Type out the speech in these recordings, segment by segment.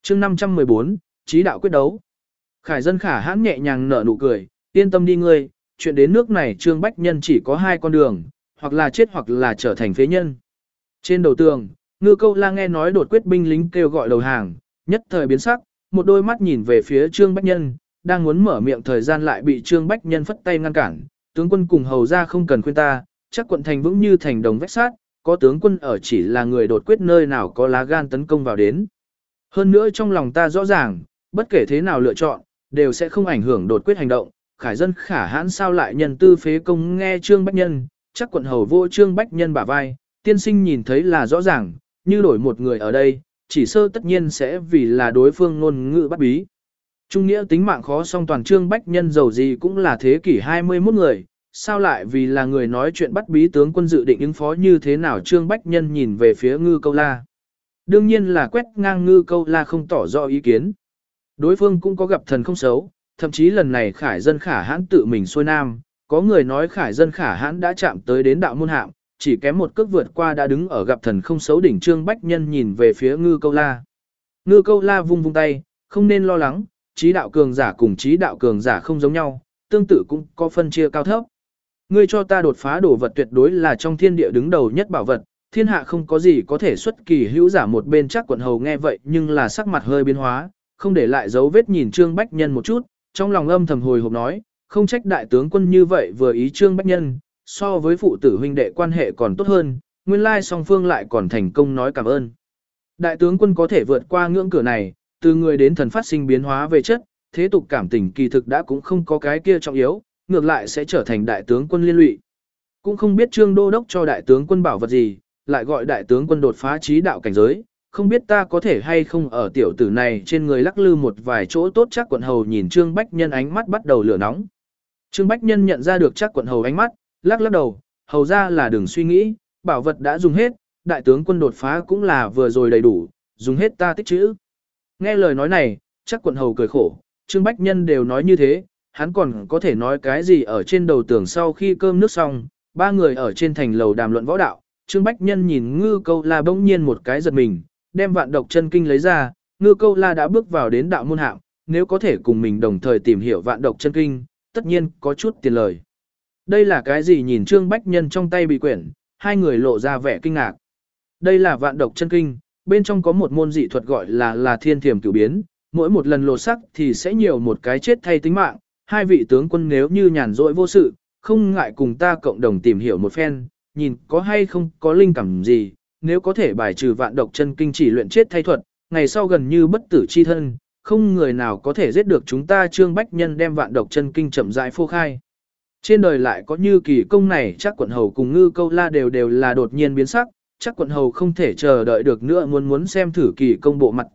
chương 514, trí đạo quyết đấu. Khải Dân Khả Hãn nhẹ nhàng nở nụ cười, yên tâm đi ngươi, chuyện đến nước này Trương Bách Nhân chỉ có hai con đường, hoặc là chết hoặc là trở thành phế nhân. Trên đầu tường, Ngư Câu La nghe nói đột quyết binh lính kêu gọi đầu hàng, nhất thời biến sắc, một đôi mắt nhìn về phía Trương Bách Nhân, đang muốn mở miệng thời gian lại bị Trương Bách Nhân phất tay ngăn cản, tướng quân cùng hầu ra không cần khuyên ta, chắc quận thành vững như thành đồng vách sát, có tướng quân ở chỉ là người đột quyết nơi nào có lá gan tấn công vào đến. Hơn nữa trong lòng ta rõ ràng, bất kể thế nào lựa chọn, đều sẽ không ảnh hưởng đột quyết hành động. Khải Dân Khả Hãn sao lại nhân tư phế công nghe Trương Bách Nhân, chắc quận hầu vô Trương Bách Nhân bả vai, tiên sinh nhìn thấy là rõ ràng, như đổi một người ở đây, chỉ sơ tất nhiên sẽ vì là đối phương ngôn ngữ bắt bí. Trung nghĩa tính mạng khó song toàn Trương Bách Nhân giàu gì cũng là thế kỷ 21 người, sao lại vì là người nói chuyện bắt bí tướng quân dự định ứng phó như thế nào. Trương Bách Nhân nhìn về phía Ngư Câu La. Đương nhiên là quét ngang Ngư Câu La không tỏ rõ ý kiến. Đối phương cũng có gặp thần không xấu, thậm chí lần này Khải Dân Khả Hãn tự mình xuôi nam, có người nói Khải Dân Khả Hãn đã chạm tới đến đạo môn hạm, chỉ kém một cước vượt qua đã đứng ở gặp thần không xấu đỉnh. Trương Bách Nhân nhìn về phía Ngư Câu La. Ngư Câu La vung vung tay, không nên lo lắng, trí đạo cường giả cùng trí đạo cường giả không giống nhau, tương tự cũng có phân chia cao thấp. Ngươi cho ta đột phá đồ vật tuyệt đối là trong thiên địa đứng đầu nhất bảo vật, thiên hạ không có gì có thể xuất kỳ hữu giả. Một bên chắc quận hầu nghe vậy nhưng là sắc mặt hơi biến hóa, không để lại dấu vết nhìn Trương Bách Nhân một chút, trong lòng âm thầm hồi hộp nói, không trách đại tướng quân như vậy vừa ý Trương Bách Nhân, so với phụ tử huynh đệ quan hệ còn tốt hơn, nguyên lai song phương lại còn thành công nói cảm ơn. Đại tướng quân có thể vượt qua ngưỡng cửa này, từ người đến thần phát sinh biến hóa về chất, thế tục cảm tình kỳ thực đã cũng không có cái kia trọng yếu, ngược lại sẽ trở thành đại tướng quân liên lụy. Cũng không biết Trương Đô Đốc cho đại tướng quân bảo vật gì, lại gọi đại tướng quân đột phá trí đạo cảnh giới, không biết ta có thể hay không ở tiểu tử này trên người lắc lư một vài chỗ tốt. Chắc quận hầu nhìn Trương Bách Nhân ánh mắt bắt đầu lửa nóng. Trương Bách Nhân nhận ra được chắc quận hầu ánh mắt, lắc lắc đầu, hầu ra là đừng suy nghĩ, bảo vật đã dùng hết, đại tướng quân đột phá cũng là vừa rồi đầy đủ, dùng hết ta tích trữ. Nghe lời nói này, chắc quận hầu cười khổ, Trương Bách Nhân đều nói như thế, hắn còn có thể nói cái gì. Ở trên đầu tường sau khi cơm nước xong, ba người ở trên thành lầu đàm luận võ đạo, Trương Bách Nhân nhìn Ngư Câu La bỗng nhiên một cái giật mình, đem Vạn Độc Chân Kinh lấy ra. Ngư Câu La đã bước vào đến đạo môn hạng, nếu có thể cùng mình đồng thời tìm hiểu Vạn Độc Chân Kinh, tất nhiên có chút tiền lời. Đây là cái gì? Nhìn Trương Bách Nhân trong tay bị quyển, hai người lộ ra vẻ kinh ngạc. Đây là Vạn Độc Chân Kinh, bên trong có một môn dị thuật gọi là Thiên Thiểm Cửu Biến, mỗi một lần lột sắc thì sẽ nhiều một cái chết thay tính mạng. Hai vị tướng quân nếu như nhàn rỗi vô sự, không ngại cùng ta cộng đồng tìm hiểu một phen, nhìn có hay không có linh cảm gì, nếu có thể bài trừ Vạn Độc Chân Kinh chỉ luyện chết thay thuật, ngày sau gần như bất tử chi thân, không người nào có thể giết được chúng ta. Trương Bách Nhân đem Vạn Độc Chân Kinh chậm rãi phô khai. Trên đời lại có như kỳ công này, chắc quận hầu cùng Ngư Câu La đều là đột nhiên biến sắc, chắc quận hầu không thể chờ đợi được nữa, muốn xem thử kỳ công bộ mặt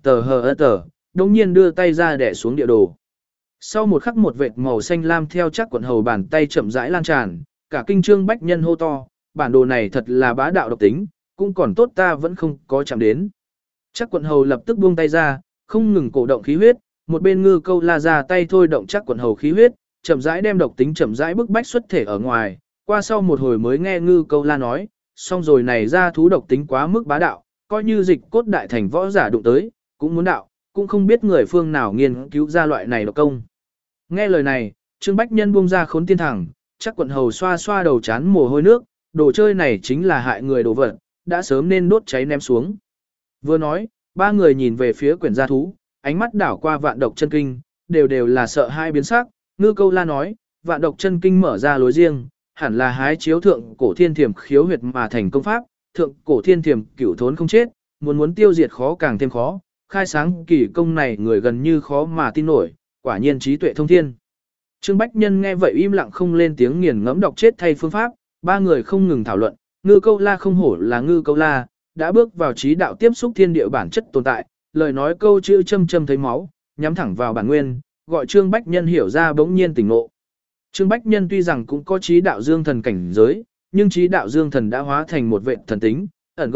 đống nhiên đưa tay ra đè xuống địa đồ. Sau một khắc một vệt màu xanh lam theo chắc quận hầu bàn tay chậm rãi lan tràn, cả kinh Trương Bách Nhân hô to, bản đồ này thật là bá đạo độc tính, cũng còn tốt ta vẫn không có chạm đến. Chắc quận hầu lập tức buông tay ra, không ngừng cổ động khí huyết, một bên Ngư Câu La ra tay thôi động chắc quận hầu khí huyết, chậm rãi đem độc tính chậm rãi bức bách xuất thể ở ngoài. Qua sau một hồi mới nghe Ngư Câu La nói, xong rồi này ra thú độc tính quá mức bá đạo, coi như dịch cốt đại thành võ giả đụng tới, cũng muốn đạo, cũng không biết người phương nào nghiên cứu ra loại này độc công. Nghe lời này, Trương Bách Nhân buông ra Khốn Tiên Thẳng, chắc quận hầu xoa xoa đầu chán mồ hôi nước, đồ chơi này chính là hại người đồ vật, đã sớm nên đốt cháy ném xuống. Vừa nói, ba người nhìn về phía quyển gia thú, ánh mắt đảo qua Vạn Độc Chân Kinh, đều là sợ hai biến sắc. Ngư Câu La nói, Vạn Độc Chân Kinh mở ra lối riêng, hẳn là hái chiếu thượng cổ thiên thiểm khiếu huyệt mà thành công pháp, thượng cổ thiên thiểm cửu thốn không chết, muốn tiêu diệt khó càng thêm khó, khai sáng kỳ công này người gần như khó mà tin nổi, quả nhiên trí tuệ thông thiên. Trương Bách Nhân nghe vậy im lặng không lên tiếng, nghiền ngẫm đọc chết thay phương pháp, ba người không ngừng thảo luận. Ngư Câu La không hổ là Ngư Câu La, đã bước vào trí đạo tiếp xúc thiên địa bản chất tồn tại, lời nói câu chữ châm châm thấy máu, nhắm thẳng vào bản nguyên, gọi Trương Bách Nhân hiểu ra bỗng nhiên tỉnh ngộ. Trương Bách Nhân tuy rằng cũng có trí đạo dương thần cảnh giới, nhưng trí đạo dương thần đã hóa thành một vệ thần tính, ẩn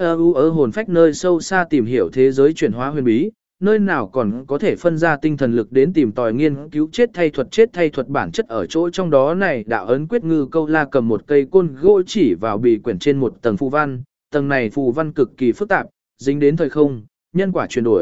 ở hồn phách nơi sâu xa tìm hiểu thế giới chuyển hóa huyền bí, nơi nào còn có thể phân ra tinh thần lực đến tìm tòi nghiên cứu chết thay thuật bản chất ở chỗ trong đó này. Đạo ấn quyết. Ngư Câu La cầm một cây côn gỗ chỉ vào bì quyển trên một tầng phù văn, tầng này phù văn cực kỳ phức tạp, dính đến thời không, nhân quả chuyển đổi,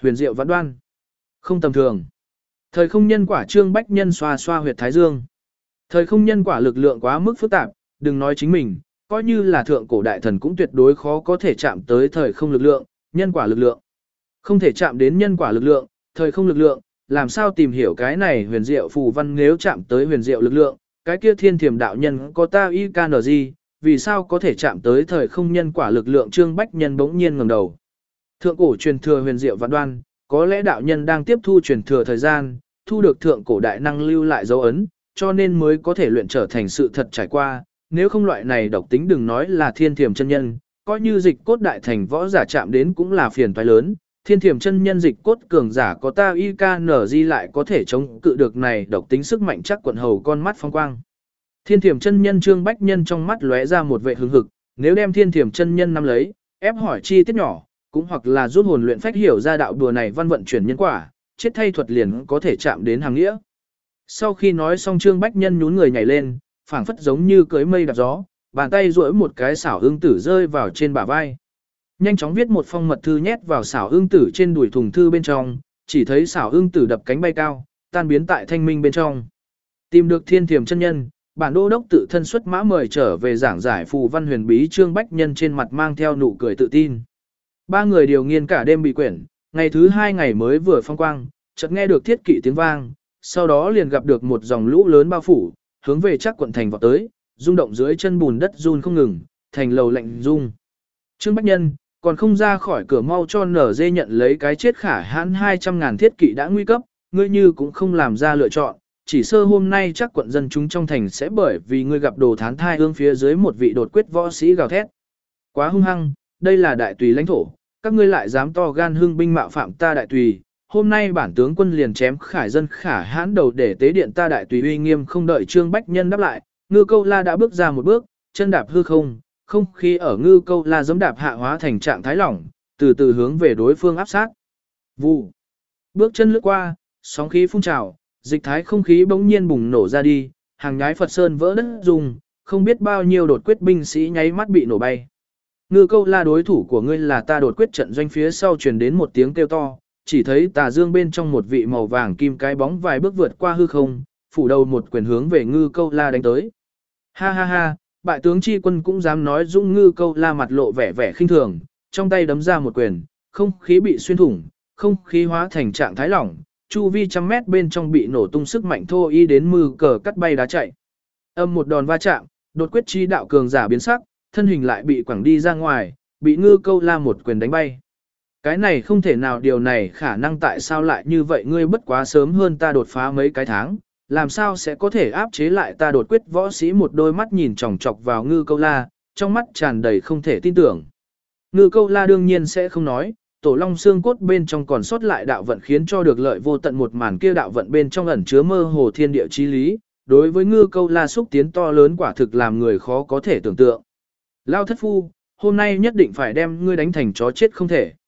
huyền diệu vạn đoan. Không tầm thường. Thời không nhân quả Trương Bách Nhân xoa xoa huyệt thái dương. Thời không nhân quả lực lượng quá mức phức tạp, đừng nói chính mình, coi như là thượng cổ đại thần cũng tuyệt đối khó có thể chạm tới thời không lực lượng, nhân quả lực lượng. Không thể chạm đến nhân quả lực lượng, thời không lực lượng, làm sao tìm hiểu cái này huyền diệu phù văn nếu chạm tới huyền diệu lực lượng, cái kia thiên thiểm đạo nhân có ta y can gì, vì sao có thể chạm tới thời không nhân quả lực lượng Trương Bách Nhân bỗng nhiên ngẩng đầu. Thượng cổ truyền thừa huyền diệu vạn đoan, có lẽ đạo nhân đang tiếp thu truyền thừa thời gian, thu được thượng cổ đại năng lưu lại dấu ấn, cho nên mới có thể luyện trở thành sự thật trải qua, nếu không loại này độc tính đừng nói là thiên thiểm chân nhân, coi như dịch cốt đại thành võ giả chạm đến cũng là phiền toái lớn. Thiên thiểm chân nhân dịch cốt cường giả có ta IKNG lại có thể chống cự được này độc tính sức mạnh chắc quận hầu con mắt phong quang. Thiên thiểm chân nhân Trương Bách Nhân trong mắt lóe ra một vệ hứng hực, nếu đem thiên thiểm chân nhân nắm lấy, ép hỏi chi tiết nhỏ, cũng hoặc là rút hồn luyện phách hiểu ra đạo đùa này văn vận chuyển nhân quả, chết thay thuật liền có thể chạm đến hàng nghĩa. Sau khi nói xong Trương Bách Nhân nhún người nhảy lên, phảng phất giống như cưới mây đạp gió, bàn tay duỗi một cái xảo ương tử rơi vào trên bả vai. Nhanh chóng viết một phong mật thư nhét vào xảo ương tử trên đùi thùng thư bên trong, chỉ thấy xảo ương tử đập cánh bay cao, tan biến tại thanh minh bên trong. Tìm được thiên thiểm chân nhân, bản đô đốc tự thân xuất mã mời trở về giảng giải phù văn huyền bí Trương Bách Nhân trên mặt mang theo nụ cười tự tin. Ba người điều nghiên cả đêm bị quyển, ngày thứ 2 ngày mới vừa phong quang, chợt nghe được thiết kỵ tiếng vang, sau đó liền gặp được một dòng lũ lớn bao phủ, hướng về chắc quận thành vọt tới, rung động dưới chân bùn đất run không ngừng, thành lầu lạnh rung. Trương Bách Nhân, còn không ra khỏi cửa mau cho nở dê nhận lấy cái chết khả hãn 200.000 thiết kỵ đã nguy cấp, ngươi như cũng không làm ra lựa chọn, chỉ sơ hôm nay chắc quận dân chúng trong thành sẽ bởi vì ngươi gặp đồ thán thai hương phía dưới một vị đột quyết võ sĩ gào thét. Quá hung hăng, đây là đại tùy lãnh thổ, các ngươi lại dám to gan hưng binh mạo phạm ta đại tùy, hôm nay bản tướng quân liền chém khải dân khả hãn đầu để tế điện ta đại tùy uy nghiêm. Không đợi Trương Bách Nhân đáp lại, Ngư Câu La đã bước ra một bước, chân đạp hư không, không khí ở Ngư Câu La giẫm đạp hạ hóa thành trạng thái lỏng, từ từ hướng về đối phương áp sát. Vụ. Bước chân lướt qua, sóng khí phun trào, dịch thái không khí bỗng nhiên bùng nổ ra đi, hàng nhái Phật sơn vỡ đất rung, không biết bao nhiêu đột quyết binh sĩ nháy mắt bị nổ bay. Ngư Câu La đối thủ của ngươi là ta. Đột quyết trận doanh phía sau truyền đến một tiếng kêu to, chỉ thấy tà dương bên trong một vị màu vàng kim cái bóng vài bước vượt qua hư không, phủ đầu một quyền hướng về Ngư Câu La đánh tới. Ha ha ha, bại tướng chi quân cũng dám nói dũng. Ngư Câu La mặt lộ vẻ vẻ khinh thường, trong tay đấm ra một quyền, không khí bị xuyên thủng, không khí hóa thành trạng thái lỏng, chu vi 100 mét bên trong bị nổ tung sức mạnh thô y đến mư cờ cắt bay đá chạy. Âm một đòn va chạm, đột quyết chi đạo cường giả biến sắc, thân hình lại bị quẳng đi ra ngoài, bị Ngư Câu La một quyền đánh bay. Cái này không thể nào, điều này khả năng, tại sao lại như vậy? Ngươi bất quá sớm hơn ta đột phá mấy cái tháng, làm sao sẽ có thể áp chế lại ta? Đột quyết võ sĩ một đôi mắt nhìn chòng chọc vào Ngư Câu La, trong mắt tràn đầy không thể tin tưởng. Ngư Câu La đương nhiên sẽ không nói, tổ long xương cốt bên trong còn sót lại đạo vận khiến cho được lợi vô tận, một màn kia đạo vận bên trong ẩn chứa mơ hồ thiên địa chí lý, đối với Ngư Câu La xúc tiến to lớn quả thực làm người khó có thể tưởng tượng. Lao thất phu, hôm nay nhất định phải đem ngươi đánh thành chó chết không thể.